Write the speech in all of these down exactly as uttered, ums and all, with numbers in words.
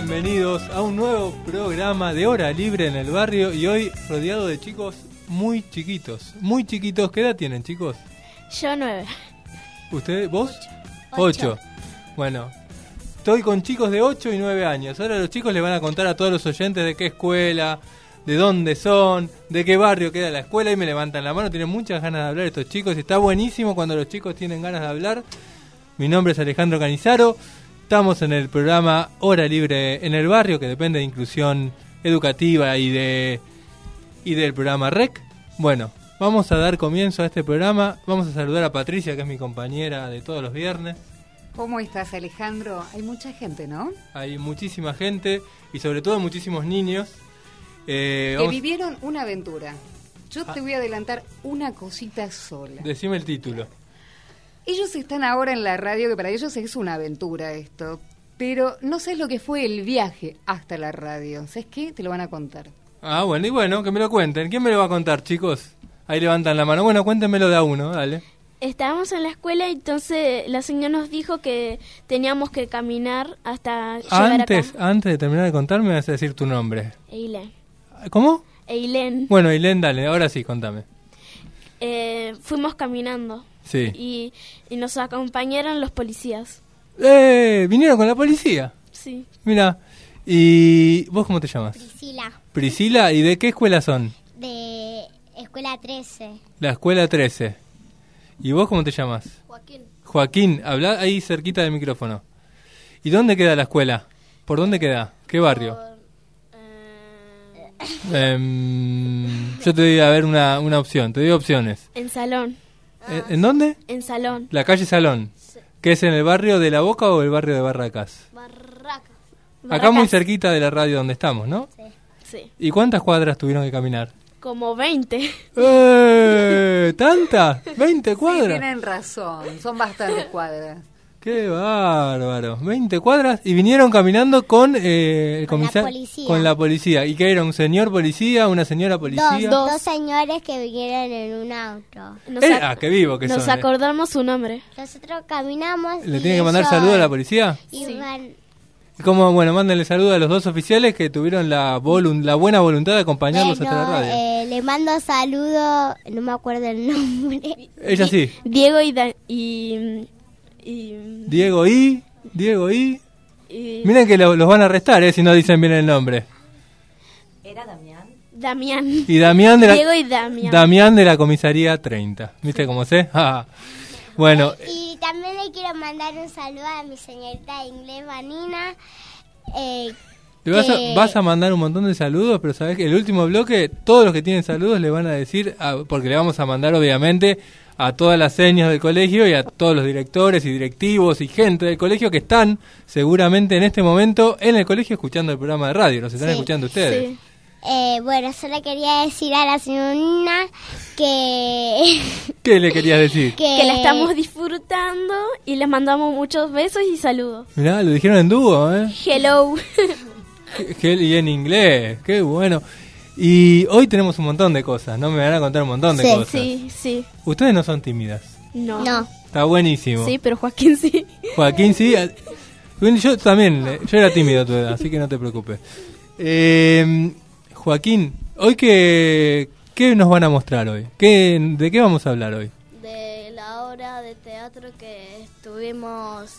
bienvenidos a un nuevo programa de Hora Libre en el Barrio y hoy rodeado de chicos muy chiquitos, muy chiquitos. ¿Qué edad tienen, chicos? Yo nueve. ¿Ustedes? ¿Vos? Ocho. Ocho. Bueno, estoy con chicos de ocho y nueve años. Ahora los chicos les van a contar a todos los oyentes de qué escuela, de dónde son, de qué barrio queda la escuela y me levantan la mano. Tienen muchas ganas de hablar estos chicos y está buenísimo cuando los chicos tienen ganas de hablar. Mi nombre es Alejandro Canizaro. Estamos en el programa Hora Libre en el Barrio, que depende de inclusión educativa y de y del programa R E C. Bueno, vamos a dar comienzo a este programa. Vamos a saludar a Patricia, que es mi compañera de todos los viernes. ¿Cómo estás, Alejandro? Hay mucha gente, ¿no? Hay muchísima gente y sobre todo muchísimos niños. Eh, que vamos... vivieron una aventura. Yo ah. te voy a adelantar una cosita sola. Decime el título. Ellos están ahora en la radio, que para ellos es una aventura esto, pero no sabes lo que fue el viaje hasta la radio. ¿Sabes qué? Te lo van a contar. Ah, bueno, y bueno, que me lo cuenten. ¿Quién me lo va a contar, chicos? Ahí levantan la mano. Bueno, cuéntenmelo de a uno, dale. Estábamos en la escuela y entonces la señora nos dijo que teníamos que caminar hasta llegar Antes, acá. antes de terminar de contarme, me vas a decir tu nombre. Eileen. ¿Cómo? Eileen. Bueno, Eileen, dale, ahora sí, contame. Eh, fuimos caminando. Sí. Y, y nos acompañaron los policías. ¡Eh! ¿Vinieron con la policía? Sí. Mira, ¿y vos cómo te llamas? Priscila, Priscila, ¿y de qué escuela son? de Escuela trece. La escuela trece. ¿Y vos cómo te llamas? Joaquín. Joaquín, habla ahí cerquita del micrófono. ¿Y dónde queda la escuela? ¿Por dónde queda? ¿Qué barrio? Eh, Em, yo te doy a ver una, una opción, te doy opciones. en Salón. ¿En, ¿En dónde? En Salón. La calle Salón. ¿Qué es en el barrio de La Boca o el barrio de Barracas? Barraca. Acá muy cerquita de la radio donde estamos, ¿no? Sí. ¿Y cuántas cuadras tuvieron que caminar? Como veinte. ¡Eh! ¿Tantas? ¿veinte Sí, cuadras? tienen razón. Son bastantes cuadras. ¡Qué bárbaro! veinte cuadras y vinieron caminando con eh, el Con la comisario. policía. Con la policía. ¿Y qué era? ¿Un señor policía? ¿Una señora policía? Dos, dos señores que vinieron en un auto. Nos, Eh, ac- ah, qué vivo que nos son. eh. acordamos su nombre. Nosotros caminamos. ¿Le y tienen que mandar ellos saludos a la policía? iban- ¿Y cómo? Bueno, mándenle saludos a los dos oficiales que tuvieron la, volun- la buena voluntad de acompañarlos Bueno, hasta la radio. eh, le mando saludos, no me acuerdo el nombre. Ella sí. Diego y... Da- y, y, Diego y... Diego y... y Miren que lo- los van a arrestar, eh, si no dicen bien el nombre. ¿Era Damián? Damián. Y Damián de la... Diego y Damián. Damián de la comisaría treinta. ¿Viste cómo sé? Ah. Bueno, Y también le quiero mandar un saludo a mi señorita de inglés, Vanina. Eh, le vas, a, que- vas a mandar un montón de saludos, pero sabes que el último bloque, todos los que tienen saludos le van a decir, a- porque le vamos a mandar obviamente a todas las señas del colegio y a todos los directores y directivos y gente del colegio que están seguramente en este momento en el colegio escuchando el programa de radio. ¿Los están Sí. escuchando ustedes? Sí. eh, bueno, solo quería decir a la señorita que... ¿Qué le querías decir? Que la estamos disfrutando y les mandamos muchos besos y saludos. Mirá, lo dijeron en dúo, ¿eh? Hello. Que- Y en inglés, qué bueno. Y hoy tenemos un montón de cosas, ¿no? Me van a contar un montón de Sí. cosas. Sí, sí. Ustedes no son tímidas. No. No. Está buenísimo. Sí, pero Joaquín sí. Joaquín, sí. eh, Bueno, yo también, eh, yo era tímido a tu edad, así que no te preocupes. Eh, Joaquín, hoy qué, ¿qué nos van a mostrar hoy? ¿Qué, ¿De qué vamos a hablar hoy? De la obra de teatro que estuvimos...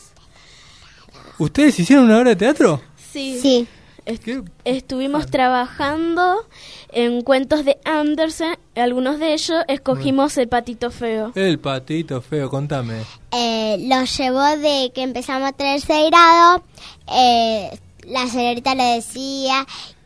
¿Ustedes hicieron una obra de teatro? Sí. Sí. Est- ¿Qué? Estuvimos trabajando en cuentos de Andersen. Algunos de ellos escogimos El Patito Feo. El patito feo, contame. Eh, lo llevó de que empezamos tercer grado. Eh, la señorita le decía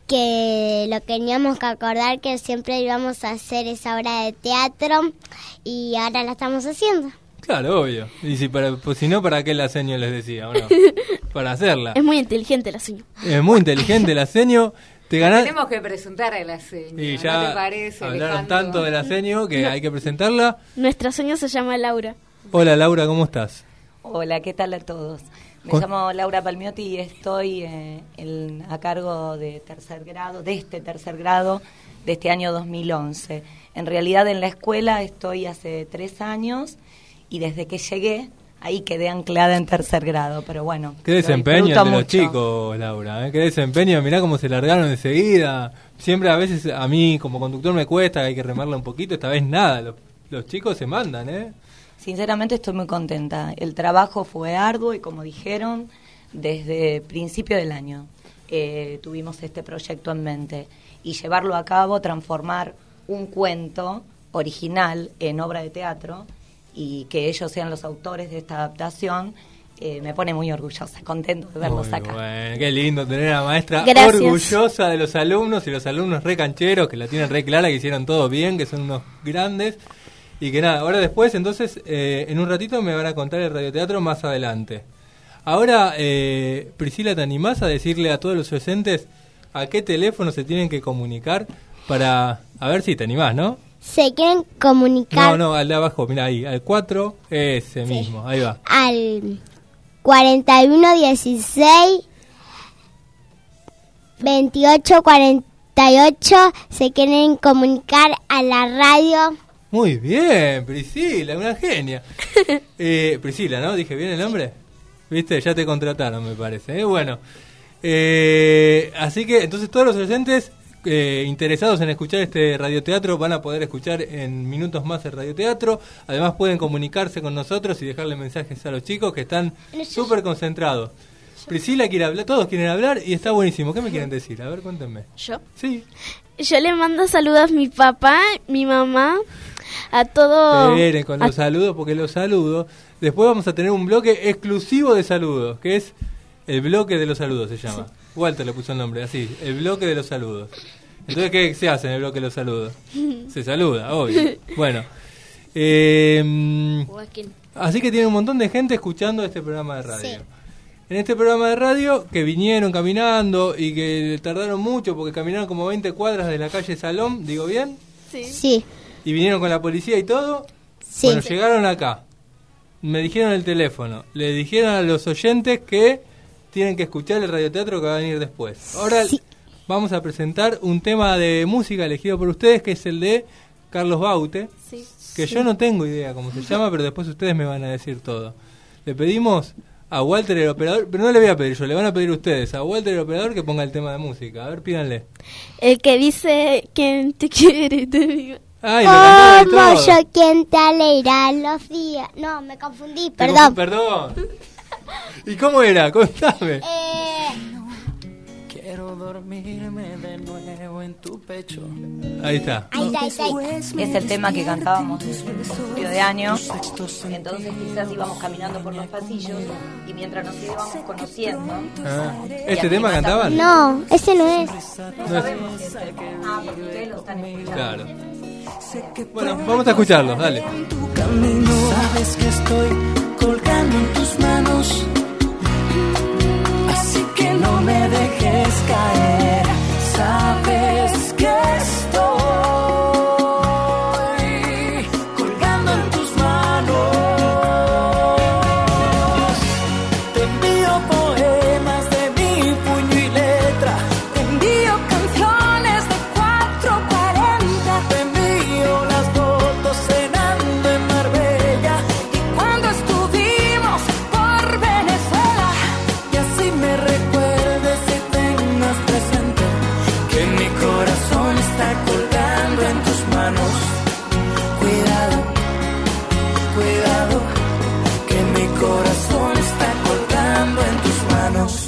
que lo teníamos que acordar que siempre íbamos a hacer esa obra de teatro y ahora la estamos haciendo. Claro, obvio. Y si, para, pues, si no, ¿para qué la seño les decía? ¿O no? Para hacerla. Es muy inteligente la señora. Es muy inteligente la seño. Te ganás... Tenemos que presentar a la señora. Y ¿No ya te parece, hablaron Alejandro? tanto de la seño que hay que presentarla. Nuestra señora se llama Laura. Hola Laura, ¿cómo estás? Hola, ¿qué tal a todos? Me Con- llamo Laura Palmiotti y estoy eh, en- a cargo de tercer grado, de este tercer grado, de este año dos mil once. En realidad en la escuela estoy hace tres años y desde que llegué ahí quedé anclada en tercer grado, pero bueno. Qué desempeño de los chicos, Laura, ¿eh? Qué desempeño, mirá cómo se largaron enseguida. Siempre a veces a mí como conductor me cuesta, hay que remarla un poquito, esta vez nada, los, los chicos se mandan, ¿eh? Sinceramente estoy muy contenta. El trabajo fue arduo y como dijeron, desde principio del año eh, tuvimos este proyecto en mente y llevarlo a cabo, transformar un cuento original en obra de teatro y que ellos sean los autores de esta adaptación, eh, me pone muy orgullosa, contento de verlos muy acá. Bueno, qué lindo tener a la maestra Gracias. Orgullosa de los alumnos y los alumnos re cancheros que la tienen re clara, que hicieron todo bien, que son unos grandes y que nada, ahora después entonces eh, en un ratito me van a contar el radioteatro más adelante. Ahora, eh, Priscila, ¿te animás a decirle a todos los oyentes a qué teléfono se tienen que comunicar para... A ver si te animás, ¿no? Se quieren comunicar. No, no, al de abajo, mira ahí, al cuatro, ese sí. mismo, ahí va. Al cuarenta y uno dieciséis veintiocho cuarenta y ocho se quieren comunicar a la radio. Muy bien, Priscila, una genia. eh, Priscila, ¿no? ¿Dije bien el nombre? ¿Viste? Ya te contrataron, me parece. ¿eh? Bueno, eh, así que entonces todos los oyentes... Eh, interesados en escuchar este radioteatro van a poder escuchar en minutos más el radioteatro. Además pueden comunicarse con nosotros y dejarle mensajes a los chicos que están súper concentrados. Priscila quiere hablar, todos quieren hablar y está buenísimo. ¿Qué me quieren decir? A ver, cuéntenme. ¿Yo? Sí. Yo le mando saludos a mi papá, mi mamá, a todo... Esperen con los a... saludos porque los saludos. Después vamos a tener un bloque exclusivo de saludos, que es el bloque de los saludos se llama. Sí. Walter le puso el nombre, así, el bloque de los saludos. Entonces, ¿qué se hace en el bloque de los saludos? Se saluda, obvio. Bueno, eh, así que tiene un montón de gente escuchando este programa de radio. Sí. En este programa de radio, que vinieron caminando y que tardaron mucho porque caminaron como veinte cuadras de la calle Salón, ¿digo bien? Sí. Sí. ¿Y vinieron con la policía y todo? Sí. Bueno, llegaron acá, me dijeron el teléfono, le dijeron a los oyentes que... tienen que escuchar el radioteatro que va a venir después. Ahora sí. Vamos a presentar un tema de música elegido por ustedes, que es el de Carlos Baute, sí. que sí. yo no tengo idea cómo se llama, pero después ustedes me van a decir todo. Le pedimos a Walter el operador, pero no le voy a pedir yo, le van a pedir ustedes a Walter el operador que ponga el tema de música. A ver, pídanle. El que dice, ¿quién te quiere? Te digo. Ay, lo Como yo quien te alegra los días. No, me confundí, perdón. Confund- perdón. ¿Y cómo era? Contame. Eh... Quiero dormirme de nuevo en tu pecho. Ahí está. Ahí está, ahí está, ahí está. Es el tema que cantábamos desde el principio de año. Entonces quizás íbamos caminando por los pasillos y mientras nos íbamos conociendo. Ah, ¿este tema cantaban? No, ese no es. No sabemos ese. Ah, porque ustedes lo están escuchando. Claro. Bueno, vamos a escucharlos, dale. Sabes que estoy colgando en tus manos, así que no me dejes caer. Sabes que estoy colgando en tus manos. Te envío poemas de mi puño y letra, te envío canciones de cuatro cuarenta, te envío las fotos cenando en Marbella y cuando estuvimos por Venezuela, y así me recuerdes y tengas presente que mi corazón está colgando en tus manos. Cuidado, cuidado, que mi corazón está colgando en tus manos.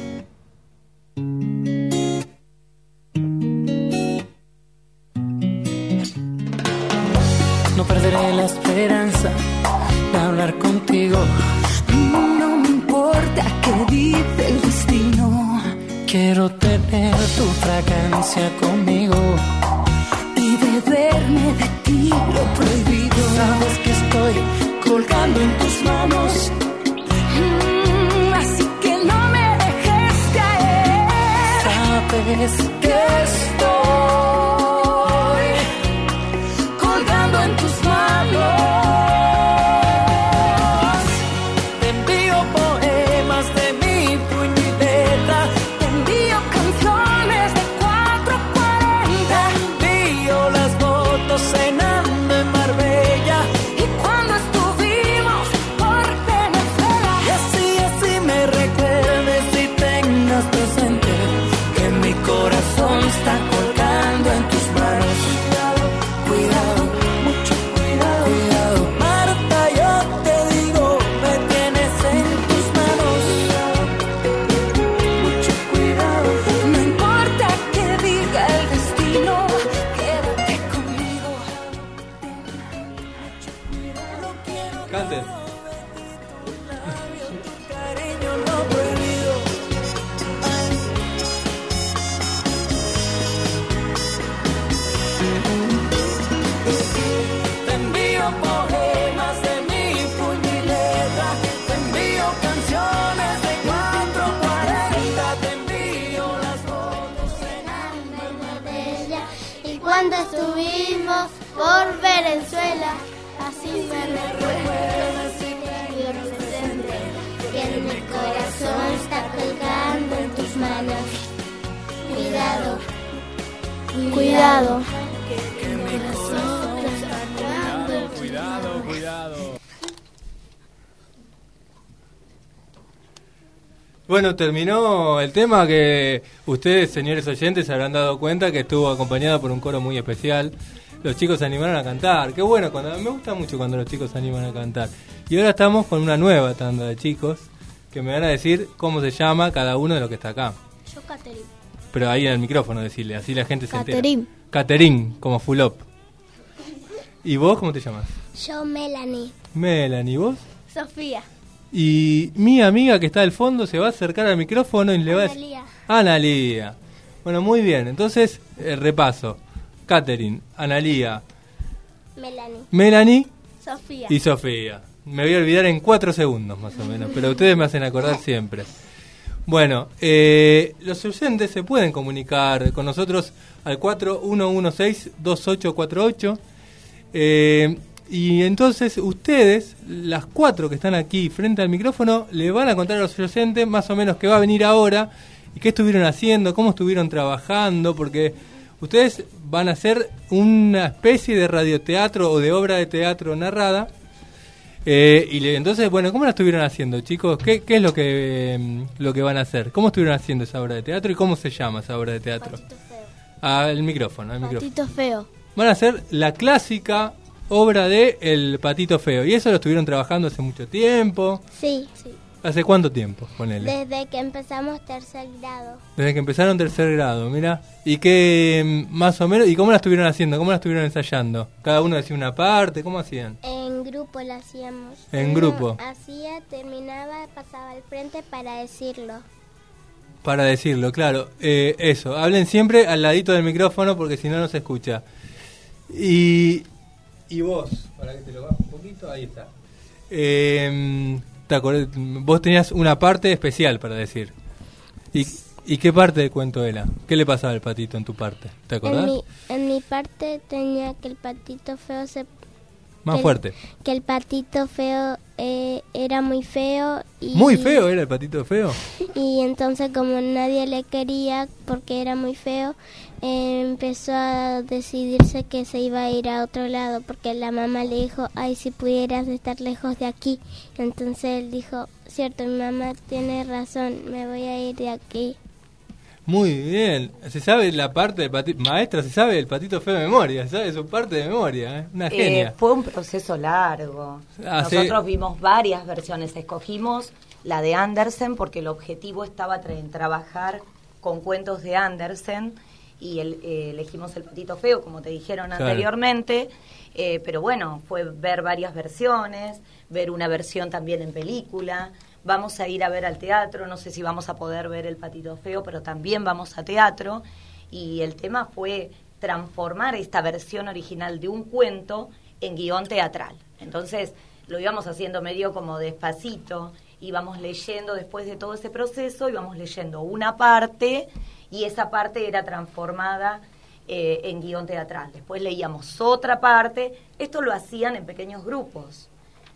No perderé la esperanza de hablar contigo. No me importa qué dice el destino. Quiero tener tu fragancia conmigo y beberme de ti lo prohibido. Sabes que estoy colgando en tus manos, mm, así que no me dejes caer. Sabes que estoy colgando en tus manos. Te envío poemas de mi puño y letra, te envío canciones de cuatro cuarenta, Cante. Cariño no prohibido. Te envío poemas de mi puño y letra. Te envío canciones de cuatro cuarenta. Te envío las fotos en de ella. Y cuando estuvimos por Venezuela, así me recuerdo muy presente, que mi corazón está colgando en tus manos. Cuidado, cuidado, que mi corazón está colgando en tus Cuidado, cuidado. Bueno, terminó el tema que ustedes, señores oyentes, se habrán dado cuenta que estuvo acompañado por un coro muy especial. Los chicos se animaron a cantar. Qué bueno, cuando me gusta mucho cuando los chicos se animan a cantar. Y ahora estamos con una nueva tanda de chicos que me van a decir cómo se llama cada uno de los que está acá. Yo, Caterín. Pero ahí en el micrófono decirle, así la gente se entera. Caterín. Caterín, como Fulop. ¿Y vos cómo te llamas? Yo, Melanie. Melanie, ¿y vos? Sofía. Y mi amiga que está al fondo se va a acercar al micrófono y le va a decir... Analía. Analía. Bueno, muy bien. Entonces, el repaso. Catherine, Analía, Melanie. Melanie Sofía. y Sofía. Me voy a olvidar en cuatro segundos más o menos, pero ustedes me hacen acordar siempre. Bueno, eh, los oyentes se pueden comunicar con nosotros al cuatro uno uno seis dos ocho cuatro ocho. Eh, y entonces ustedes, las cuatro que están aquí frente al micrófono, le van a contar a los oyentes más o menos qué va a venir ahora y qué estuvieron haciendo, cómo estuvieron trabajando, porque ustedes van a hacer una especie de radioteatro o de obra de teatro narrada. Eh, y le, entonces, bueno, ¿cómo la estuvieron haciendo, chicos? ¿Qué, qué es lo que eh, lo que van a hacer? ¿Cómo estuvieron haciendo esa obra de teatro y cómo se llama esa obra de teatro? Patito feo. Al micrófono, al micrófono. Patito feo. Van a hacer la clásica obra de El Patito Feo. Y eso lo estuvieron trabajando hace mucho tiempo. Sí, sí. ¿Hace cuánto tiempo? Ponele. Desde que empezamos tercer grado. Desde que empezaron tercer grado, mira. ¿Y qué más o menos? ¿Y cómo la estuvieron haciendo? ¿Cómo la estuvieron ensayando? ¿Cada uno decía una parte? ¿Cómo hacían? En grupo lo hacíamos. En Uno grupo. Hacía, terminaba, pasaba al frente para decirlo. Para decirlo, claro. Eh, eso, hablen siempre al ladito del micrófono porque si no, no se escucha. Y, y vos, para que te lo bajo un poquito, ahí está. Eh, te acordé, vos tenías una parte especial para decir. ¿Y, ¿Y qué parte del cuento era? ¿Qué le pasaba al patito en tu parte? ¿Te acordás? En mi, en mi parte tenía que el patito feo se... Más que fuerte. El, que el patito feo eh, era muy feo. Y, ¿Muy feo era el patito feo? Y entonces como nadie le quería porque era muy feo, eh, empezó a decidirse que se iba a ir a otro lado porque la mamá le dijo, ay, si pudieras estar lejos de aquí. Entonces él dijo, cierto, mi mamá tiene razón, me voy a ir de aquí. Muy bien. Se sabe la parte del patito... Maestra, se sabe el patito feo de memoria. Se sabe su parte de memoria. ¿eh? Una genia. Eh, fue un proceso largo. Ah, Nosotros sí. vimos varias versiones. Escogimos la de Andersen porque el objetivo estaba tra- en trabajar con cuentos de Andersen y el, eh, elegimos El Patito Feo, como te dijeron Claro. anteriormente. Eh, pero bueno, fue ver varias versiones, ver una versión también en película. Vamos a ir a ver al teatro, no sé si vamos a poder ver El Patito Feo, pero también vamos a teatro. Y el tema fue transformar esta versión original de un cuento en guión teatral. Entonces lo íbamos haciendo medio como despacito, íbamos leyendo después de todo ese proceso, íbamos leyendo una parte y esa parte era transformada eh, en guión teatral. Después leíamos otra parte, esto lo hacían en pequeños grupos.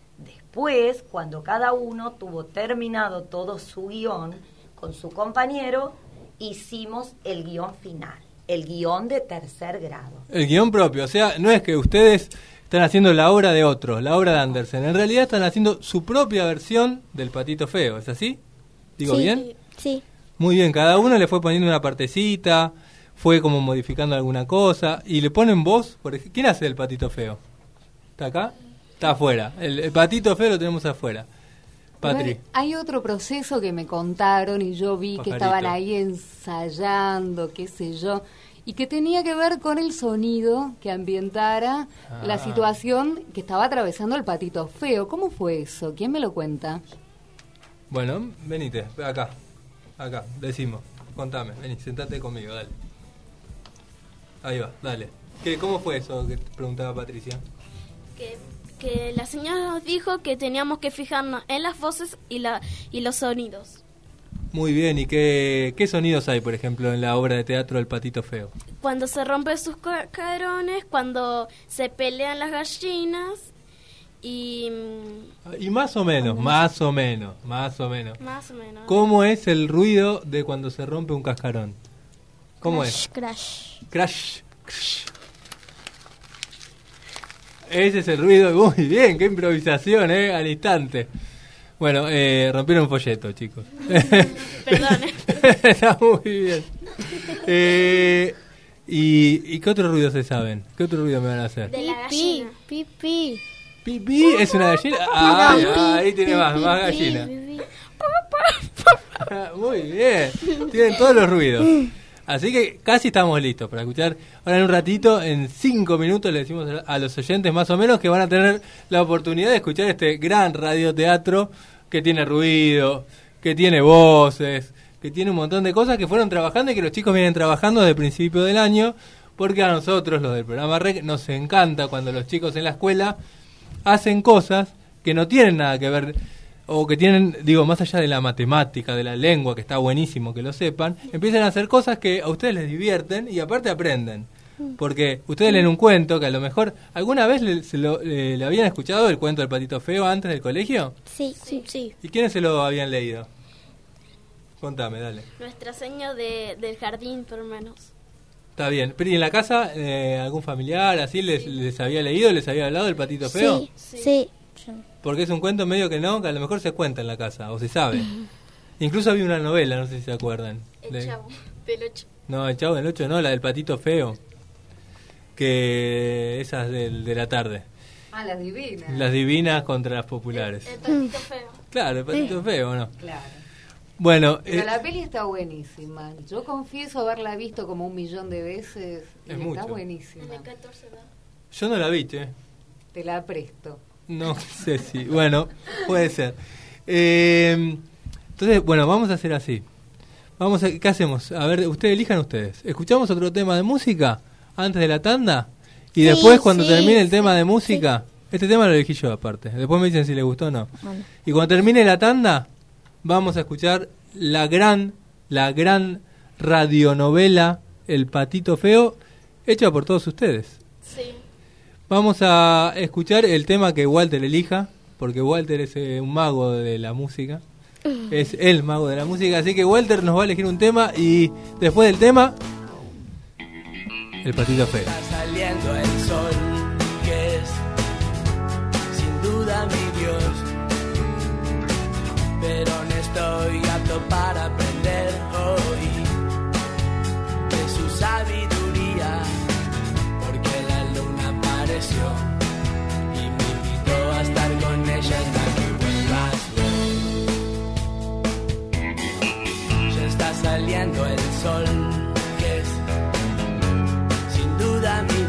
Después, cuando cada uno tuvo terminado todo su guión con su compañero, hicimos el guión final, el guión de tercer grado. El guión propio, o sea, no es que ustedes están haciendo la obra de otros, la obra de Andersen. En realidad están haciendo su propia versión del Patito Feo, ¿es así? ¿Digo Sí, bien? Sí. Muy bien, cada uno le fue poniendo una partecita, fue como modificando alguna cosa, y le ponen voz, por ejemplo. ¿Quién hace el Patito Feo? ¿Está acá? Está afuera. El, el Patito Feo lo tenemos afuera. Patri. Igual, hay otro proceso que me contaron y yo vi que Pajarito. estaban ahí ensayando, qué sé yo, y que tenía que ver con el sonido que ambientara Ah. la situación que estaba atravesando el patito feo. ¿Cómo fue eso? ¿Quién me lo cuenta? Bueno, venite, acá, acá, decimos, contame, vení, sentate conmigo, dale. Ahí va, dale. ¿Qué, ¿Cómo fue eso que te preguntaba Patricia? Que, que la señora nos dijo que teníamos que fijarnos en las voces y, la, y los sonidos. Muy bien, ¿y qué, qué sonidos hay, por ejemplo, en la obra de teatro El Patito Feo? Cuando se rompen sus ca- caderones, cuando se pelean las gallinas y mm, Y más o menos, más o menos, más o menos. más o menos. ¿Cómo es el ruido de cuando se rompe un cascarón? ¿Cómo Crash, es? Crash. Crash, crash. Ese es el ruido. Muy bien, qué improvisación, ¿eh? Al instante. Bueno, eh, rompieron un folleto, chicos. Perdón. Está muy bien. Eh, y, ¿Y qué otros ruidos se saben? ¿Qué otro ruido me van a hacer? De la Pi, gallina. pi, pi. ¿Pipi? ¿Es una gallina? Ah, ah, ahí tiene más, más gallina. Muy bien. Tienen todos los ruidos. Así que casi estamos listos para escuchar. Ahora en un ratito, en cinco minutos, le decimos a los oyentes más o menos que van a tener la oportunidad de escuchar este gran radioteatro que tiene ruido, que tiene voces, que tiene un montón de cosas que fueron trabajando y que los chicos vienen trabajando desde el principio del año, porque a nosotros, los del programa R E C, nos encanta cuando los chicos en la escuela hacen cosas que no tienen nada que ver, o que tienen, digo, más allá de la matemática, de la lengua, que está buenísimo que lo sepan, empiezan a hacer cosas que a ustedes les divierten y aparte aprenden. Porque ustedes leen un cuento que a lo mejor, ¿alguna vez le, se lo, le, le habían escuchado el cuento del Patito Feo antes del colegio? Sí, sí, sí. ¿Y quiénes se lo habían leído? Contame, dale. Nuestra seño de, del jardín, por lo menos. Está bien. Pero ¿y en la casa eh, algún familiar así les, les había leído, les había hablado del Patito Feo? Sí, sí. Porque es un cuento medio que no, que a lo mejor se cuenta en la casa, o se sabe. Incluso había una novela, no sé si se acuerdan. El De- chavo del ocho. No, el Chavo del Ocho no, la del Patito Feo. Que esas del, de la tarde. Ah, las divinas. Las divinas contra las populares. El patito feo. Claro, el Patito Feo, ¿no? Claro. Bueno, Pero eh, la peli está buenísima. Yo confieso haberla visto como un millón de veces. Y Es está mucho. buenísima. Desde catorce edad. yo no la vi, che. Te la presto. No sé si. Bueno, puede ser. Eh, entonces, bueno, vamos a hacer así. Vamos a, ¿qué hacemos? A ver, ustedes elijan ustedes. ¿Escuchamos otro tema de música antes de la tanda? Y Sí, después, cuando sí, termine el sí, tema de música, este tema lo elegí yo aparte. Después me dicen si les gustó o no. Y cuando termine la tanda, vamos a escuchar la gran, la gran radionovela El Patito Feo, hecha por todos ustedes. Sí. Vamos a escuchar el tema que Walter elija, porque Walter es eh, un mago de la música. Es el mago de la música, así que Walter nos va a elegir un tema y después del tema, El Patito Feo. Está saliendo el sol, que es sin duda mi Dios. Pero no estoy apto para aprender hoy de su sabiduría, porque la luna apareció y me invitó a estar con ella hasta que vuelvas vos. Ya está saliendo el sol, que es sin duda mi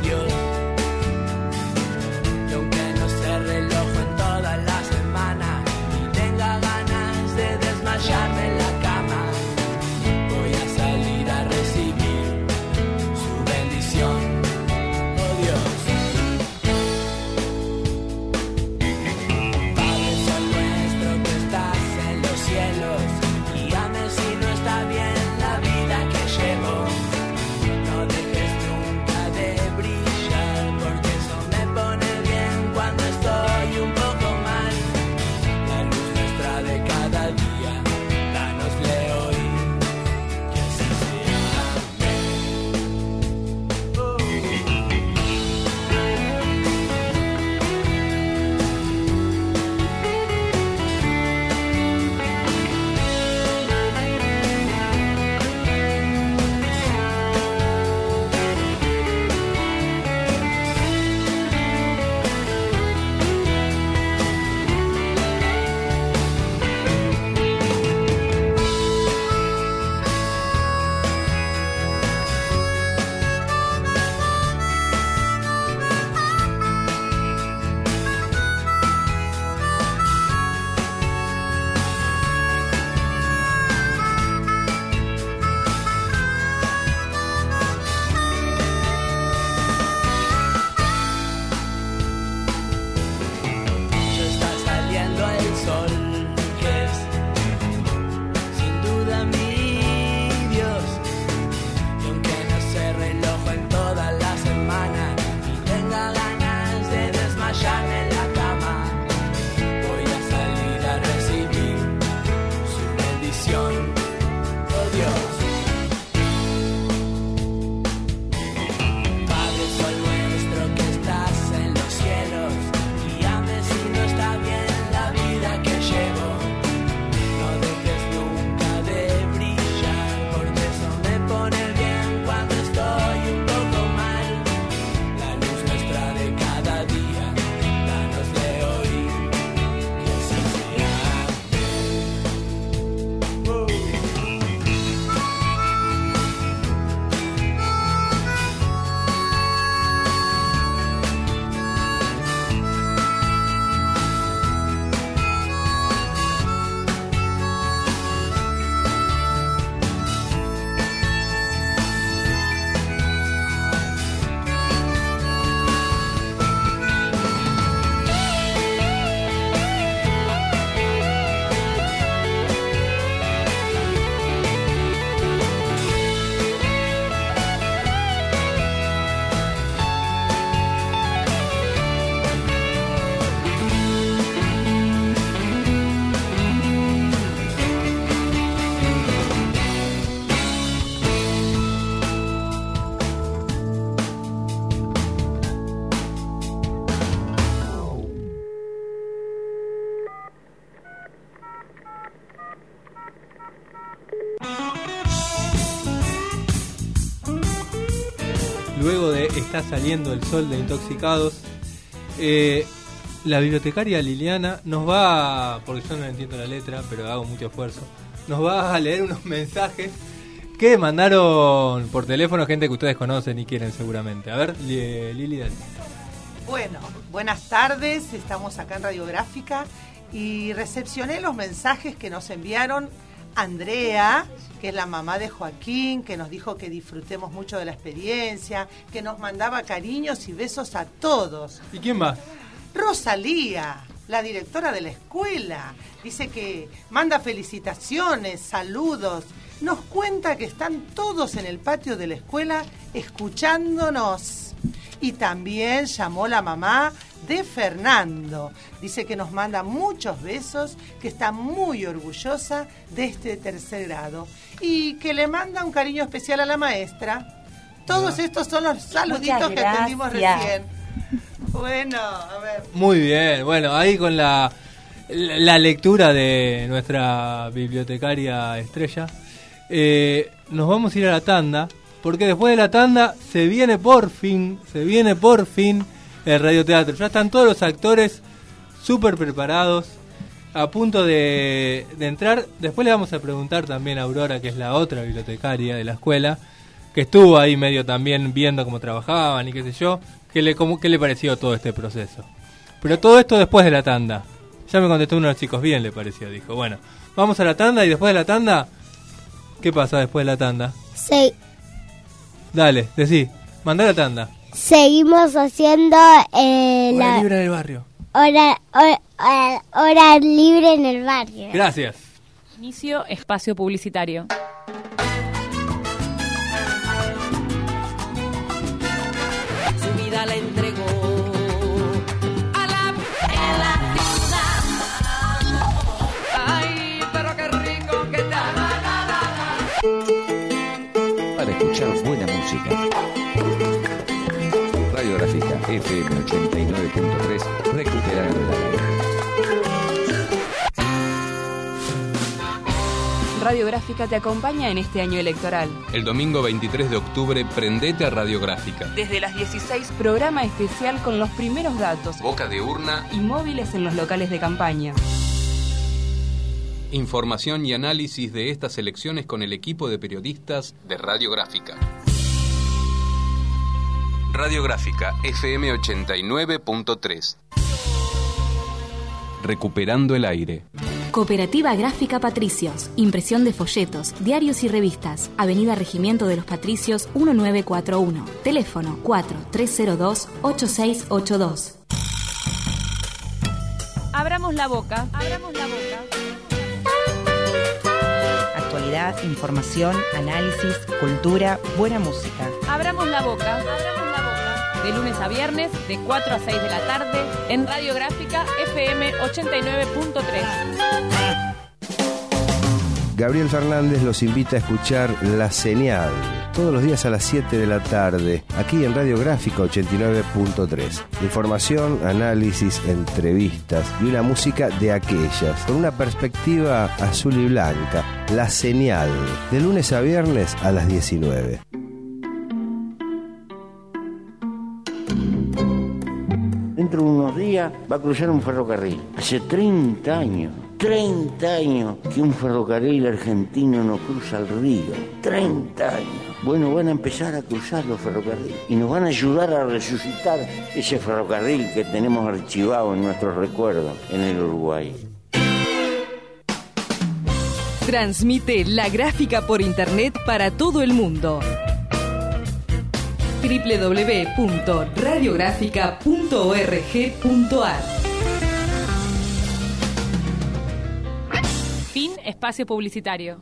está saliendo el sol de Intoxicados. Eh, la bibliotecaria Liliana nos va, porque yo no entiendo la letra, pero hago mucho esfuerzo, nos va a leer unos mensajes que mandaron por teléfono gente que ustedes conocen y quieren seguramente. A ver, Lili, dale. Bueno, buenas tardes, estamos acá en Radiográfica y recepcioné los mensajes que nos enviaron Andrea, que es la mamá de Joaquín, que nos dijo que disfrutemos mucho de la experiencia, que nos mandaba cariños y besos a todos. ¿Y quién más? Rosalía, la directora de la escuela, dice que manda felicitaciones, saludos, nos cuenta que están todos en el patio de la escuela escuchándonos. Y también llamó la mamá de Fernando. Dice que nos manda muchos besos, que está muy orgullosa de este tercer grado y que le manda un cariño especial a la maestra. Todos estos son los saluditos que atendimos recién. Bueno, a ver. Muy bien, bueno, ahí con la, la, la lectura de nuestra bibliotecaria estrella, eh, nos vamos a ir a la tanda. Porque después de la tanda se viene por fin, se viene por fin el radioteatro. Ya están todos los actores súper preparados, a punto de, de entrar. Después le vamos a preguntar también a Aurora, que es la otra bibliotecaria de la escuela, que estuvo ahí medio también viendo cómo trabajaban y qué sé yo, qué le, cómo, qué le pareció todo este proceso. Pero todo esto después de la tanda. Ya me contestó uno de los chicos, bien le pareció, dijo. Bueno, vamos a la tanda y después de la tanda, ¿qué pasa después de la tanda? Sí. Dale, decí, mandá la tanda. Seguimos haciendo eh, hora la libre del barrio. Hora, hora, hora, hora libre en el barrio. Gracias. Inicio espacio publicitario. Su vida la entregó a la, a la ciudad. Ay, pero qué rico que está. Para escuchar buena música. Radiográfica F M ochenta y nueve punto tres, recuperando el aire. Radiográfica te acompaña en este año electoral. El domingo veintitrés de octubre, prendete a Radiográfica. Desde las dieciséis, programa especial con los primeros datos. Boca de urna y móviles en los locales de campaña. Información y análisis de estas elecciones con el equipo de periodistas de Radiográfica. Radiográfica F M ochenta y nueve punto tres. Recuperando el aire. Cooperativa Gráfica Patricios. Impresión de folletos, diarios y revistas. Avenida Regimiento de los Patricios mil novecientos cuarenta y uno. Teléfono cuatro tres cero dos ocho seis ocho dos. Abramos la boca. Abramos la boca. Actualidad, información, análisis, cultura, buena música. Abramos la boca. Abramos la boca. De lunes a viernes, de cuatro a seis de la tarde, en Radiográfica F M ochenta y nueve punto tres. Gabriel Fernández los invita a escuchar La Señal, todos los días a las siete de la tarde, aquí en Radiográfica ochenta y nueve punto tres. Información, análisis, entrevistas y una música de aquellas, con una perspectiva azul y blanca. La Señal, de lunes a viernes a las diecinueve. Dentro de unos días va a cruzar un ferrocarril. Hace treinta años, treinta años que un ferrocarril argentino no cruza el río. treinta años. Bueno, van a empezar a cruzar los ferrocarriles y nos van a ayudar a resucitar ese ferrocarril que tenemos archivado en nuestros recuerdos en el Uruguay. Transmite La Gráfica por internet para todo el mundo. doble u doble u doble u punto radiográfica punto org punto a r. Fin espacio publicitario.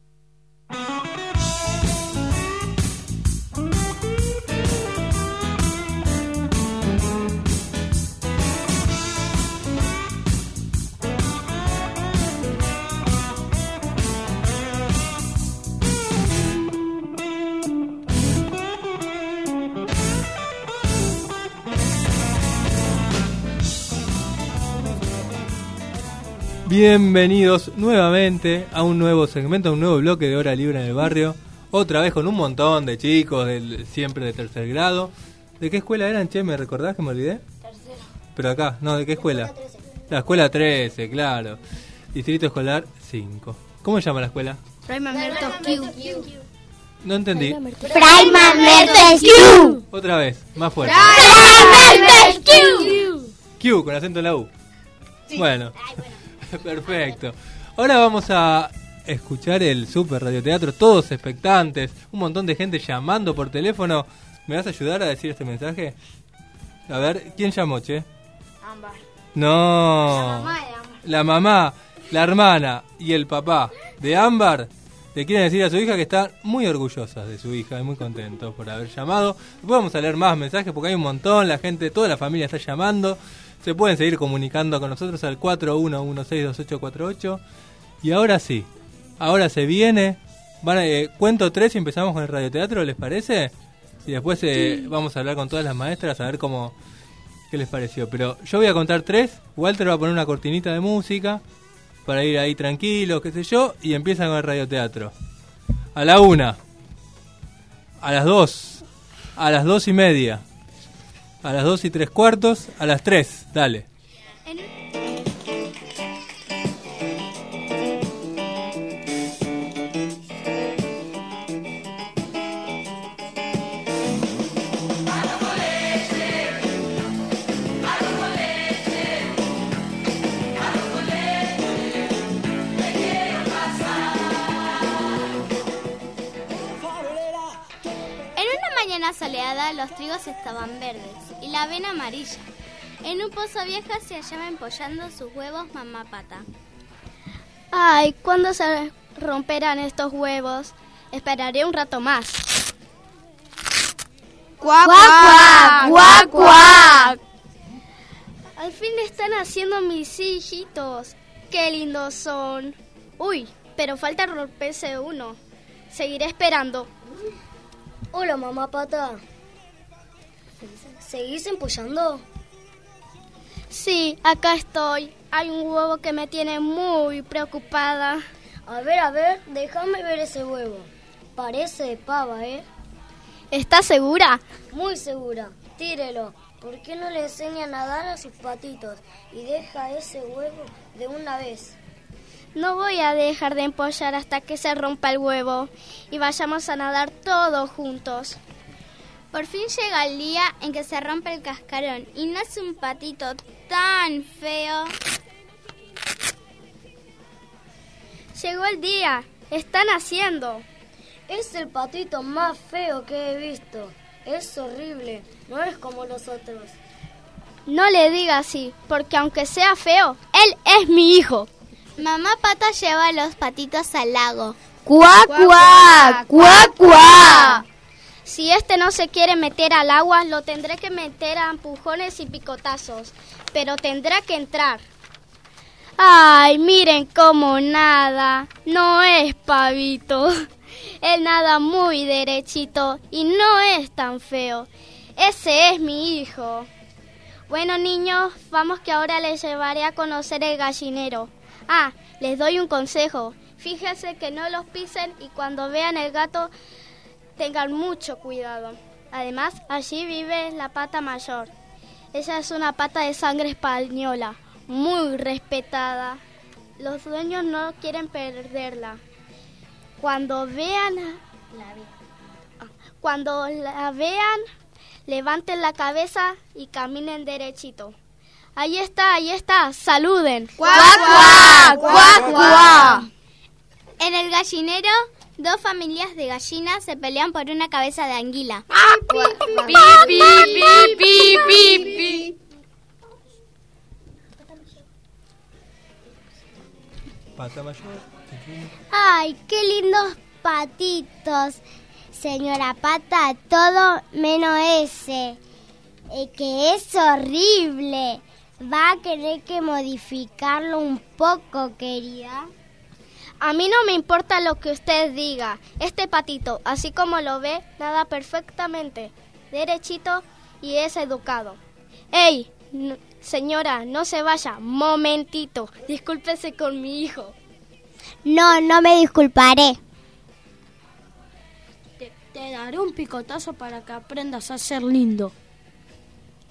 Bienvenidos nuevamente a un nuevo segmento, a un nuevo bloque de Hora Libre en el Barrio. Otra vez con un montón de chicos, del, siempre de tercer grado. ¿De qué escuela eran, che? ¿Me recordás que me olvidé? Tercero. Pero acá, no, ¿de qué escuela? La escuela trece, claro. Distrito Escolar cinco. ¿Cómo se llama la escuela? Fray Mamerto Q. No entendí. Fray Mamerto Q. Otra vez, más fuerte. Fray Mamerto Q. Q, con acento en la U. Sí. Bueno, perfecto. Ahora vamos a escuchar el super radioteatro, todos expectantes, un montón de gente llamando por teléfono. ¿Me vas a ayudar a decir este mensaje? A ver, ¿quién llamó, che? Ámbar. No. La mamá de Ámbar. La mamá, la hermana y el papá de Ámbar le quieren decir a su hija que están muy orgullosas de su hija y muy contentos por haber llamado. Después vamos a leer más mensajes porque hay un montón, la gente, toda la familia está llamando. Se pueden seguir comunicando con nosotros al cuatro uno uno seis dos ocho cuatro ocho. Y ahora sí, ahora se viene. Van a, eh, cuento tres y empezamos con el radioteatro, ¿les parece? Y después eh, sí. vamos a hablar con todas las maestras a ver cómo qué les pareció. Pero yo voy a contar tres. Walter va a poner una cortinita de música para ir ahí tranquilos, qué sé yo. Y empiezan con el radioteatro. A la una. A las dos. A las dos y media. A las dos y tres cuartos. A las tres. Dale. Soleada, los trigos estaban verdes y la avena amarilla. En un pozo vieja se hallaba empollando sus huevos mamá Pata. Ay, ¿cuándo se romperán estos huevos? Esperaré un rato más. ¡Cuac, cuac! ¡Cuac, cuac! Al fin están haciendo mis hijitos. ¡Qué lindos son! Uy, pero falta romperse uno. Seguiré esperando. Hola, mamá Pata. ¿Seguís empollando? Sí, acá estoy. Hay un huevo que me tiene muy preocupada. A ver, a ver, déjame ver ese huevo. Parece de pava, ¿eh? ¿Estás segura? Muy segura. Tírelo. ¿Por qué no le enseña a nadar a sus patitos y deja ese huevo de una vez? No voy a dejar de empollar hasta que se rompa el huevo y vayamos a nadar todos juntos. Por fin llega el día en que se rompe el cascarón y nace un patito tan feo. Llegó el día. Están haciendo. Es el patito más feo que he visto. Es horrible. No es como los otros. No le diga así, porque aunque sea feo, él es mi hijo. Mamá Pata lleva a los patitos al lago. ¡Cuac, cuac! ¡Cuac, cuac! Si este no se quiere meter al agua, lo tendré que meter a empujones y picotazos. Pero tendrá que entrar. ¡Ay, miren cómo nada! No es pavito. Él nada muy derechito y no es tan feo. Ese es mi hijo. Bueno, niños, vamos que ahora les llevaré a conocer el gallinero. Ah, les doy un consejo. Fíjense que no los pisen y cuando vean el gato tengan mucho cuidado. Además, allí vive la pata mayor. Ella es una pata de sangre española, muy respetada. Los dueños no quieren perderla. Cuando vean, la cuando la vean, levanten la cabeza y caminen derechito. Ahí está, ahí está, saluden. ¡Cuac, cuac! ¡Cuac, cuac! En el gallinero, dos familias de gallinas se pelean por una cabeza de anguila. ¡Pi, pi, pi, pi, pi, pi! Pata mayor. ¡Ay, qué lindos patitos! Señora Pata, todo menos ese, eh, que es horrible. ¿Va a querer que modificarlo un poco, querida? A mí no me importa lo que usted diga. Este patito, así como lo ve, nada perfectamente, derechito y es educado. ¡Ey, no, señora, no se vaya! Momentito, discúlpese con mi hijo. No, no me disculparé. Te, te daré un picotazo para que aprendas a ser lindo.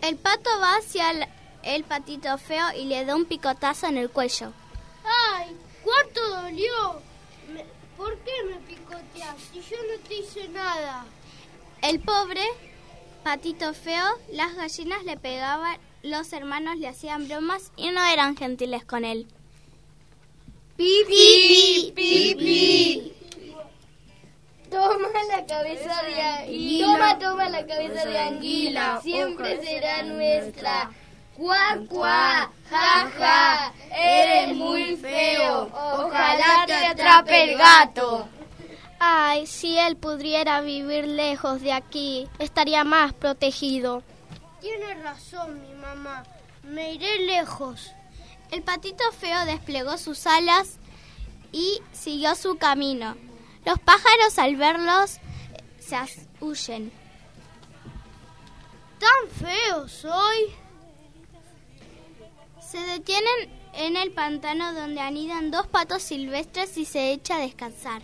El pato va hacia el, el patito feo y le da un picotazo en el cuello. ¡Ay! ¿Cuánto dolió? Me, ¿Por qué me picoteas si yo no te hice nada? El pobre patito feo, las gallinas le pegaban, los hermanos le hacían bromas y no eran gentiles con él. ¡Pi, pi, pi, pi! Toma la cabeza de anguila. Toma, toma la cabeza de anguila. Siempre será nuestra. Cuá, cuá, ja, ja. Eres muy feo. Ojalá te atrape el gato. Ay, si él pudiera vivir lejos de aquí, estaría más protegido. Tienes razón, mi mamá. Me iré lejos. El patito feo desplegó sus alas y siguió su camino. Los pájaros al verlos se huyen. ¿Tan feo soy? Se detienen en el pantano donde anidan dos patos silvestres y se echa a descansar.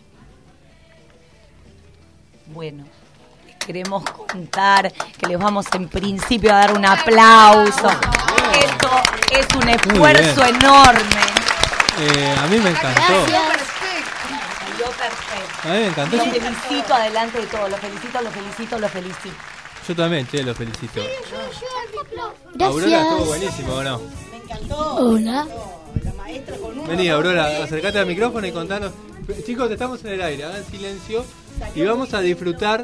Bueno, les queremos contar que les vamos en principio a dar un aplauso. Esto es un esfuerzo enorme. Eh, a mí me encantó. Salió perfecto. A mí me encantó. Lo felicito adelante de todo. Lo felicito, lo felicito, lo felicito. Yo también, che, lo felicito. Gracias. Aurora estuvo buenísimo, ¿o no? Me encantó. Hola. La maestra con un... Vení, Aurora, acercate al micrófono y contanos. Chicos, estamos en el aire, hagan silencio y vamos a disfrutar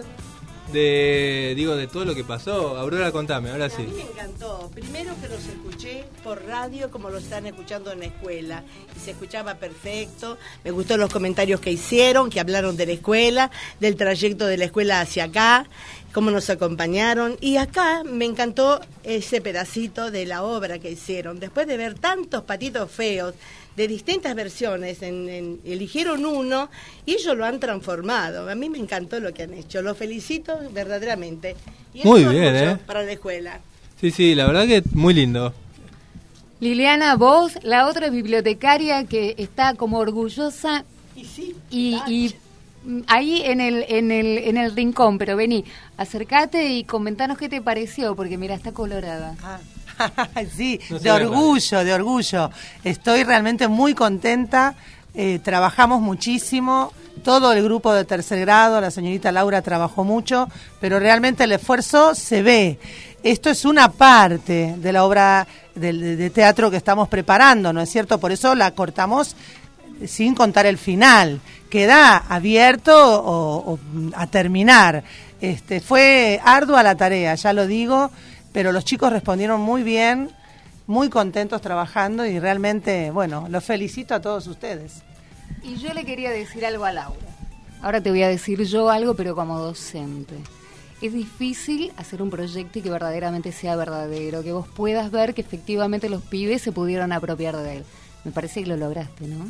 de, digo, de todo lo que pasó. Aurora, contame, ahora sí. A mí me encantó. Primero que los escuché por radio como lo están escuchando en la escuela. Y se escuchaba perfecto. Me gustó los comentarios que hicieron, que hablaron de la escuela, del trayecto de la escuela hacia acá, cómo nos acompañaron. Y acá me encantó ese pedacito de la obra que hicieron. Después de ver tantos patitos feos, de distintas versiones, en, en, eligieron uno y ellos lo han transformado. A mí me encantó lo que han hecho, los felicito verdaderamente. Y es Muy un bien, orgullo ¿eh? Para la escuela. Sí, sí, la verdad que muy lindo. Liliana, vos, la otra bibliotecaria que está como orgullosa y, sí, y, y ahí en el, en, el, en el rincón, pero vení, acércate y comentanos qué te pareció, porque mira, está colorada. Ah. Sí, No de se ve orgullo, de orgullo. Estoy realmente muy contenta. Eh, trabajamos muchísimo. Todo el grupo de tercer grado, la señorita Laura trabajó mucho, pero realmente el esfuerzo se ve. Esto es una parte de la obra de, de teatro que estamos preparando, ¿no es cierto? Por eso la cortamos sin contar el final. Queda abierto o, o a terminar. Este, fue ardua la tarea, ya lo digo. Pero los chicos respondieron muy bien, muy contentos trabajando y realmente, bueno, los felicito a todos ustedes. Y yo le quería decir algo a Laura. Ahora te voy a decir yo algo, pero como docente. Es difícil hacer un proyecto y que verdaderamente sea verdadero, que vos puedas ver que efectivamente los pibes se pudieron apropiar de él. Me parece que lo lograste, ¿no?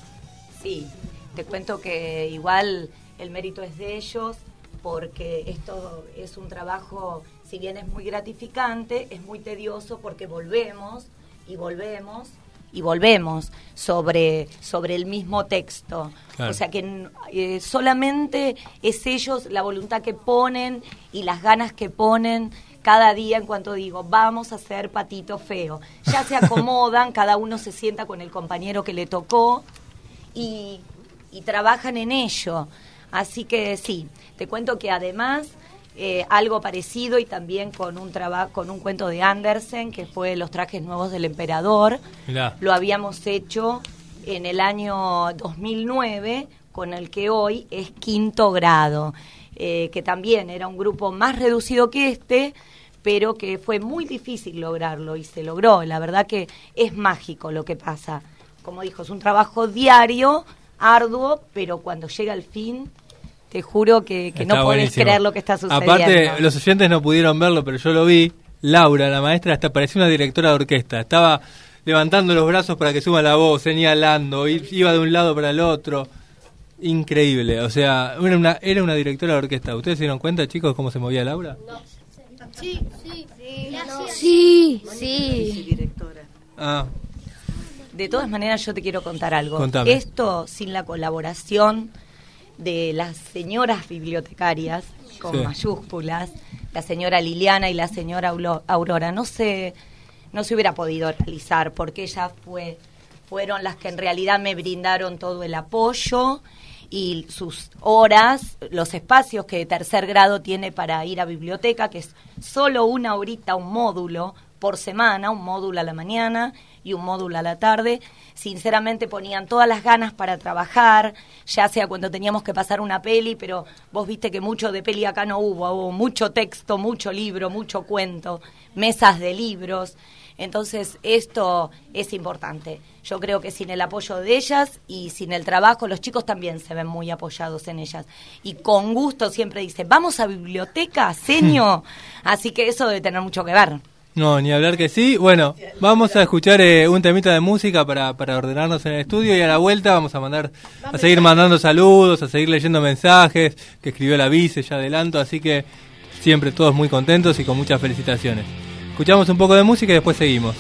Sí, te cuento que igual el mérito es de ellos, porque esto es un trabajo, si bien es muy gratificante, es muy tedioso porque volvemos y volvemos y volvemos sobre, sobre el mismo texto. Claro. O sea que eh, solamente es ellos la voluntad que ponen y las ganas que ponen cada día en cuanto digo, vamos a hacer Patito Feo. Ya se acomodan, cada uno se sienta con el compañero que le tocó y, y trabajan en ello. Así que sí, te cuento que además eh, algo parecido y también con un trabajo, con un cuento de Andersen que fue Los trajes nuevos del emperador. Mirá. Lo habíamos hecho en el año dos mil nueve, con el que hoy es quinto grado, eh, que también era un grupo más reducido que este, pero que fue muy difícil lograrlo y se logró. La verdad que es mágico lo que pasa. Como dijo, es un trabajo diario, arduo, pero cuando llega el fin, te juro que, que no podés buenísimo. creer lo que está sucediendo. Aparte, los oyentes no pudieron verlo, pero yo lo vi. Laura, la maestra, hasta parecía una directora de orquesta. Estaba levantando los brazos para que suba la voz, señalando, iba de un lado para el otro. Increíble. O sea, era una, era una directora de orquesta. ¿Ustedes se dieron cuenta, chicos, cómo se movía Laura? No. Sí, sí, sí. No. Sí, sí. Directora. Ah. De todas maneras, yo te quiero contar algo. Contame. Esto, sin la colaboración de las señoras bibliotecarias, con Sí. mayúsculas, la señora Liliana y la señora Aulo- Aurora. No se, no se hubiera podido realizar porque ellas fue, fueron las que en realidad me brindaron todo el apoyo y sus horas, los espacios que tercer grado tiene para ir a biblioteca, que es solo una horita, un módulo por semana, un módulo a la mañana y un módulo a la tarde. Sinceramente ponían todas las ganas para trabajar, ya sea cuando teníamos que pasar una peli, pero vos viste que mucho de peli acá no hubo, hubo mucho texto, mucho libro, mucho cuento, mesas de libros. Entonces esto es importante. Yo creo que sin el apoyo de ellas y sin el trabajo, los chicos también se ven muy apoyados en ellas. Y con gusto siempre dicen, vamos a biblioteca, seño. Así que eso debe tener mucho que ver. No, ni hablar que sí. Bueno, vamos a escuchar eh, un temita de música para, para ordenarnos en el estudio y a la vuelta vamos a mandar, a seguir mandando saludos, a seguir leyendo mensajes que escribió la vice, ya adelanto, así que siempre todos muy contentos y con muchas felicitaciones. Escuchamos un poco de música y después seguimos.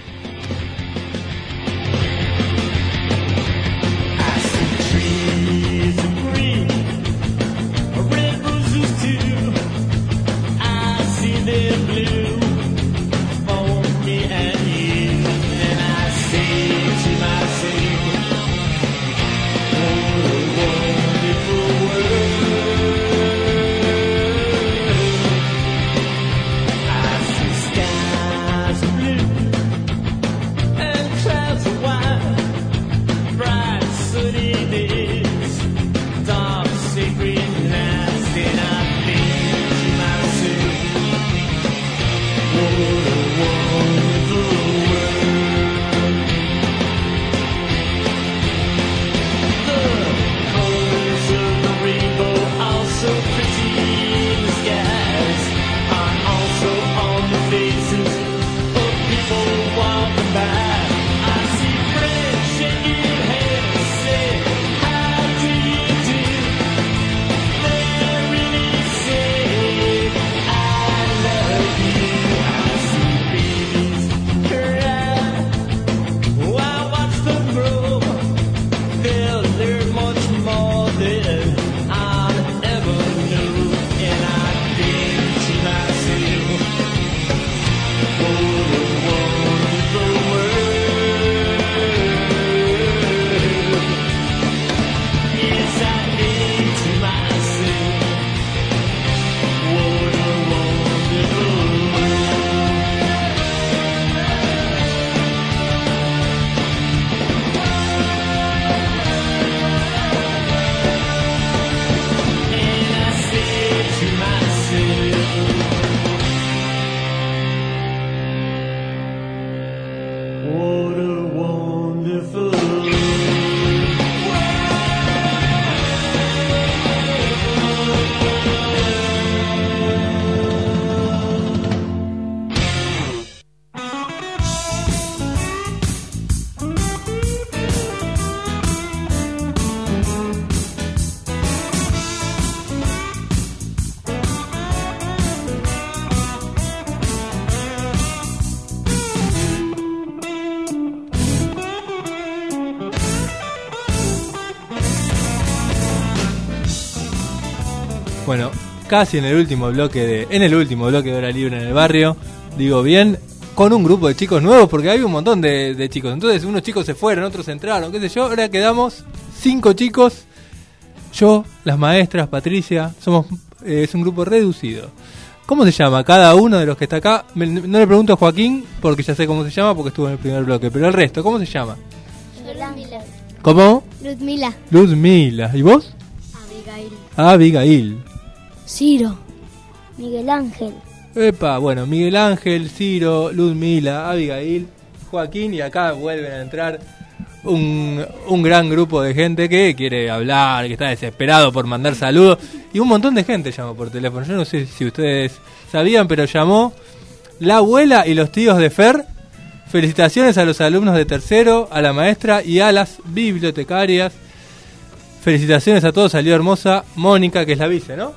Bueno, casi en el último bloque de en el último bloque de Hora Libre en el Barrio, digo bien, con un grupo de chicos nuevos, porque hay un montón de, de chicos. Entonces unos chicos se fueron, otros entraron, qué sé yo. Ahora quedamos cinco chicos, yo, las maestras, Patricia, somos eh, es un grupo reducido. ¿Cómo se llama cada uno de los que está acá? Me, no le pregunto a Joaquín, porque ya sé cómo se llama, porque estuvo en el primer bloque, pero el resto, ¿cómo se llama? Ludmila. ¿Cómo? Ludmila. Ludmila. ¿Y vos? Abigail. Abigail. Ciro. Miguel Ángel. Epa, bueno, Miguel Ángel, Ciro, Ludmila, Abigail, Joaquín, y acá vuelven a entrar un, un gran grupo de gente que quiere hablar, que está desesperado por mandar saludos, y un montón de gente llamó por teléfono. Yo no sé si ustedes sabían, pero llamó la abuela y los tíos de Fer. Felicitaciones a los alumnos de tercero, a la maestra y a las bibliotecarias. Felicitaciones a todos, salió hermosa Mónica, que es la vice, ¿no?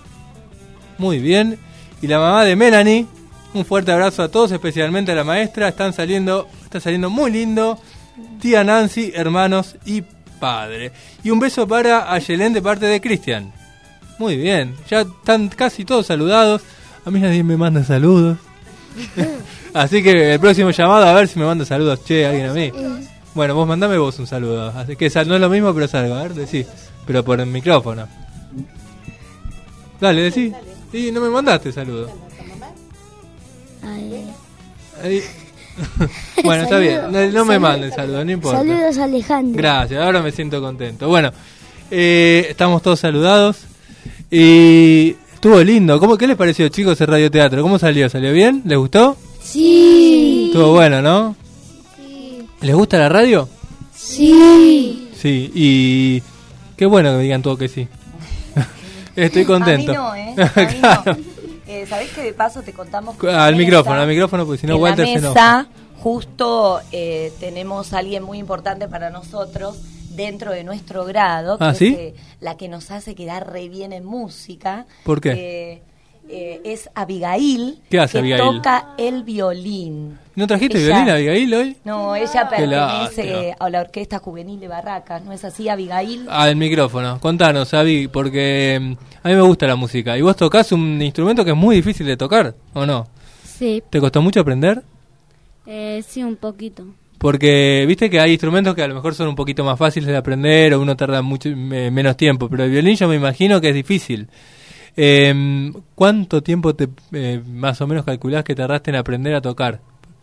Muy bien. Y la mamá de Melanie, un fuerte abrazo a todos, especialmente a la maestra. Están saliendo, está saliendo muy lindo. Tía Nancy, hermanos y padre. Y un beso para Ayelén de parte de Cristian. Muy bien, ya están casi todos saludados. A mí nadie me manda saludos. Así que el próximo llamado a ver si me manda saludos. Che, alguien a mí. Bueno, vos mandame vos un saludo. Así que no es lo mismo, pero es algo. A ver, decí. Pero por el micrófono. Dale, decí. Sí, no me mandaste saludo. Ahí. Bueno, está bien. No, no me mandes saludos, no importa. Saludos, Alejandro. Gracias, ahora me siento contento. Bueno, eh, estamos todos saludados. Y estuvo lindo. ¿Cómo, ¿Qué les pareció, chicos, el radioteatro? ¿Cómo salió? ¿Salió bien? ¿Les gustó? Sí. Estuvo bueno, ¿no? Sí. ¿Les gusta la radio? Sí. Sí, y qué bueno que me digan todo que sí. Estoy contento. A mí no, ¿eh? A mí Claro. no. Eh, ¿Sabés que de paso te contamos? Al micrófono, al micrófono, porque si no, en Walter la se mesa, enoja. justo eh, tenemos a alguien muy importante para nosotros dentro de nuestro grado, que ¿Ah, es sí? eh, la que nos hace quedar re bien en música. ¿Por qué? Eh, eh, es Abigail, ¿Qué hace que Abigail? toca el violín. ¿No trajiste Ella- violín, Abigail, hoy? No, ella Qué pertenece lástima. a la Orquesta Juvenil de Barracas, ¿no es así, Abigail? Al micrófono. Contanos, Abby, porque mm, a mí me gusta la música. ¿Y vos tocás un instrumento que es muy difícil de tocar, o no? Sí, ¿Te costó mucho aprender? eh, sí, un poquito. Porque viste que hay instrumentos que a lo mejor son un poquito más fáciles de aprender o uno tarda mucho me- menos tiempo, pero el violín yo me imagino que es difícil. Eh, ¿Cuánto tiempo te eh, más o menos calculás que tardaste en aprender a tocar?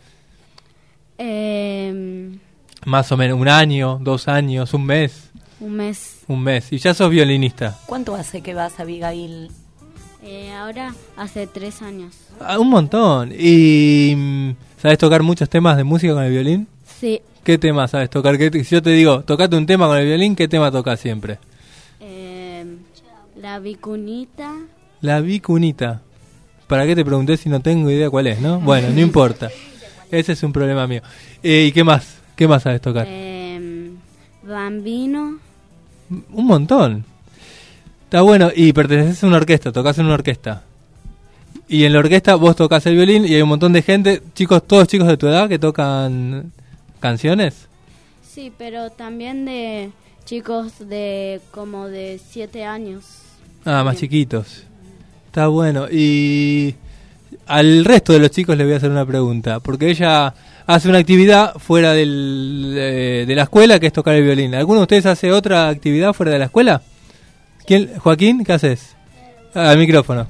Eh, Más o menos, un año, dos años, un mes, un mes. un mes. Y ya sos violinista. ¿Cuánto hace que vas, Abigail? Eh, ahora hace tres años. Ah, un montón. ¿Y mm, sabes tocar muchos temas de música con el violín? Sí. ¿Qué tema sabes tocar? ¿Qué te- si yo te digo, tocate un tema con el violín, ¿qué tema tocas siempre? Eh, la vicunita. La vicunita. ¿Para qué te pregunté si no tengo idea cuál es, no? Bueno, no importa. Ese es un problema mío. Eh, ¿Y qué más? ¿Qué más sabes tocar? Eh, bambino. Un montón. Está bueno. Y perteneces a una orquesta, tocas en una orquesta. Y en la orquesta vos tocas el violín y hay un montón de gente, chicos, todos chicos de tu edad que tocan canciones. Sí, pero también de chicos de como de siete años. Ah, más chiquitos. Está bueno. Y al resto de los chicos les voy a hacer una pregunta, porque ella hace una actividad fuera del, de, de la escuela que es tocar el violín. ¿Alguno de ustedes hace otra actividad fuera de la escuela? ¿Quién? Joaquín, ¿qué haces? Ah, al micrófono.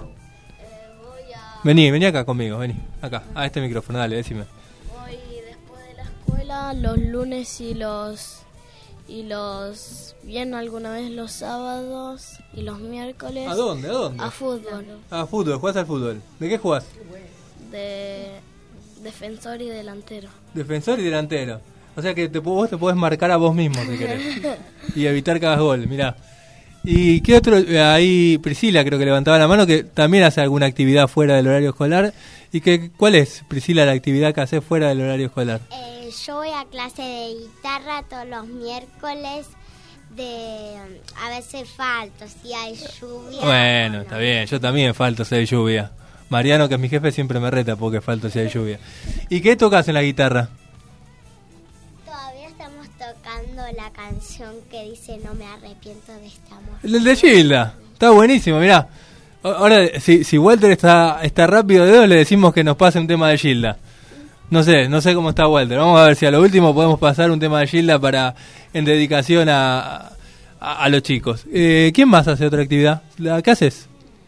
Vení, vení acá conmigo, vení. Acá, a este micrófono, dale, decime. Voy después de la escuela los lunes y los y los bien alguna vez los sábados y los miércoles. ¿A dónde? ¿A dónde? A fútbol. Ah, fútbol, jugás al fútbol. ¿De qué jugás? De defensor y delantero. Defensor y delantero. O sea que te, vos te podés marcar a vos mismo si querés. Y evitar que hagas gol, mirá. ¿Y qué otro? Ahí Priscila creo que levantaba la mano, que también hace alguna actividad fuera del horario escolar. ¿Y que, cuál es, Priscila, la actividad que hace fuera del horario escolar? Eh, yo voy a clase de guitarra todos los miércoles. De a veces falto, si hay lluvia. Bueno, está bien, yo también falto si hay lluvia. Mariano, que es mi jefe, siempre me reta porque falto si hay lluvia. ¿Y qué tocas en la guitarra? Todavía estamos tocando la canción que dice No me arrepiento de este amor. El de Gilda, está buenísimo, mirá. Ahora, si, si Walter está, está rápido de dedos, le decimos que nos pase un tema de Gilda. No sé, no sé cómo está Walter. Vamos a ver si a lo último podemos pasar un tema de Gilda para en dedicación a, a, a los chicos. Eh, ¿Quién más hace otra actividad? ¿La, ¿Qué haces?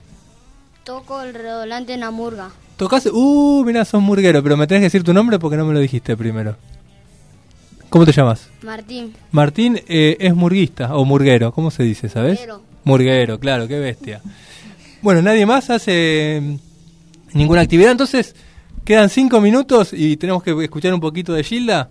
Toco el redolante en la murga. ¿Tocás? Uh, mirá, sos murguero, pero me tenés que decir tu nombre porque no me lo dijiste primero. ¿Cómo te llamas? Martín. Martín eh, es murguista o murguero, ¿cómo se dice, sabes? Murguero. Murguero, claro, qué bestia. Bueno, nadie más hace mm, ninguna actividad, entonces quedan cinco minutos y tenemos que escuchar un poquito de Gilda.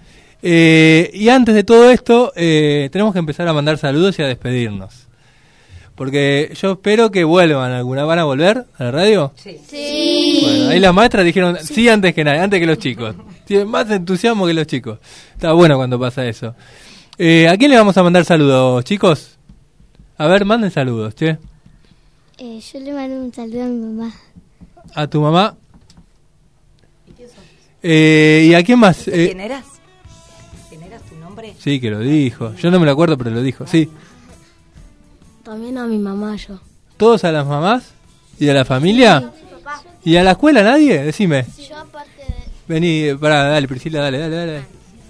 Eh, y antes de todo esto, eh, tenemos que empezar a mandar saludos y a despedirnos. Porque yo espero que vuelvan alguna. ¿Van a volver a la radio? Sí. Sí. Bueno, ahí las maestras dijeron sí, sí antes que nada, antes que los chicos. Tienen más entusiasmo que los chicos. Está bueno cuando pasa eso. Eh, ¿A quién le vamos a mandar saludos, chicos? A ver, manden saludos, che. Eh, yo le mando un saludo a mi mamá. A tu mamá. Eh, ¿Y a quién más? Eh, ¿Quién eras? ¿Quién eras tu nombre? sí, que lo dijo. Yo no me lo acuerdo, pero lo dijo. Sí. También a mi mamá yo. ¿Todos a las mamás? ¿Y a la familia? ¿Y a la escuela nadie? Decime. Yo aparte de... Vení, pará, dale, Priscila, dale, dale, dale.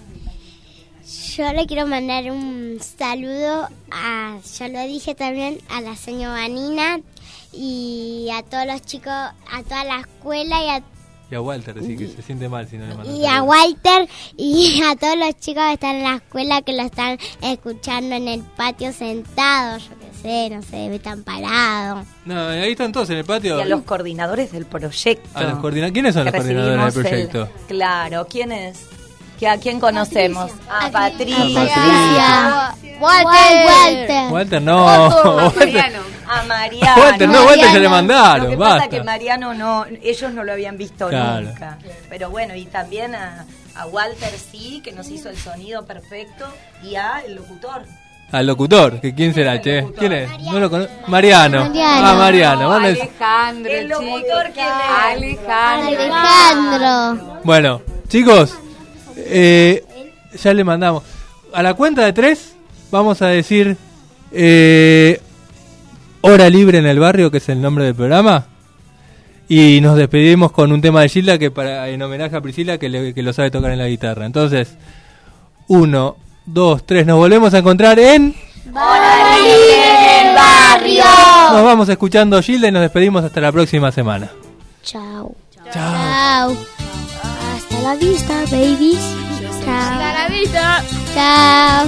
Yo le quiero mandar un saludo a, ya lo dije también, a la señora Vanina y a todos los chicos, a toda la escuela y a, Y a Walter, así que se siente mal si no le mandas y a saludos. Walter y a todos los chicos que están en la escuela, que lo están escuchando en el patio sentados, yo qué sé, no sé, están parados. No, ahí están todos en el patio. Y a los coordinadores del proyecto. A los coordina- ¿Quiénes son Que los coordinadores del recibimos proyecto? el- claro, ¿quién es? ¿Que ¿A quién conocemos? A Patricia. A Patricia. Walter. Walter, no. A Mariano. A Mariano. Walter, no, Walter ya le mandaron, Lo que basta. pasa que Mariano no, ellos no lo habían visto Claro. nunca. Pero bueno, y también a, a Walter sí, que nos hizo el sonido perfecto, y a el locutor. Al locutor, que quién será, che. ¿Quién es? No lo conozco. Mariano. Mariano. Ah, Mariano. ¿Dónde es? Alejandro, El locutor, chico. ¿quién es? Alejandro. Alejandro. Bueno, chicos, eh, ya le mandamos. A la cuenta de tres vamos a decir eh, Hora Libre en el Barrio, que es el nombre del programa. Y nos despedimos con un tema de Gilda que para en homenaje a Priscila, que, le- que lo sabe tocar en la guitarra. Entonces, uno, dos, tres, nos volvemos a encontrar en... Hora Libre en el Barrio. Nos vamos escuchando Gilda y nos despedimos hasta la próxima semana. Chao. Chao. Hasta la vista, babies. Chao. Hasta la vista. Chao.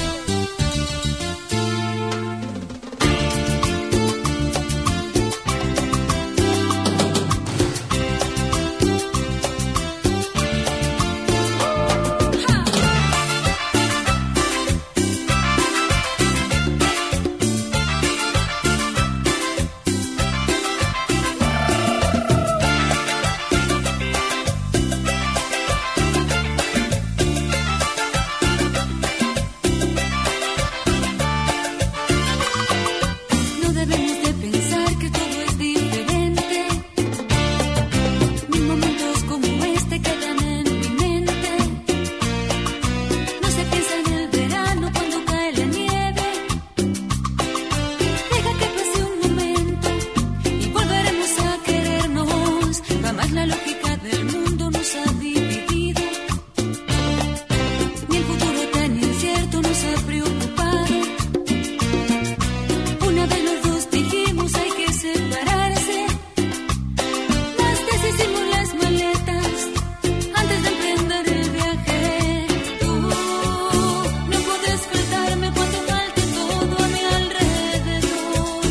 No debemos de pensar que todo es diferente. Ni momentos como este quedan en mi mente. No se piensa en el verano cuando cae la nieve. Deja que pase un momento y volveremos a querernos. Jamás la lógica del mundo nos ha dividido. Ni el futuro tan incierto nos ha preocupado. Una vez los dos dijimos hay que separarse. Más deshicimos las maletas antes de emprender el viaje. Tú no puedes faltarme cuando falte todo a mi alrededor.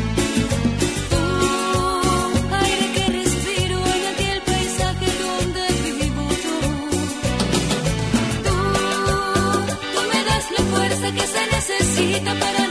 Tú, aire que respiro en aquel paisaje donde vivo yo. Tú, tú me das la fuerza que se necesita para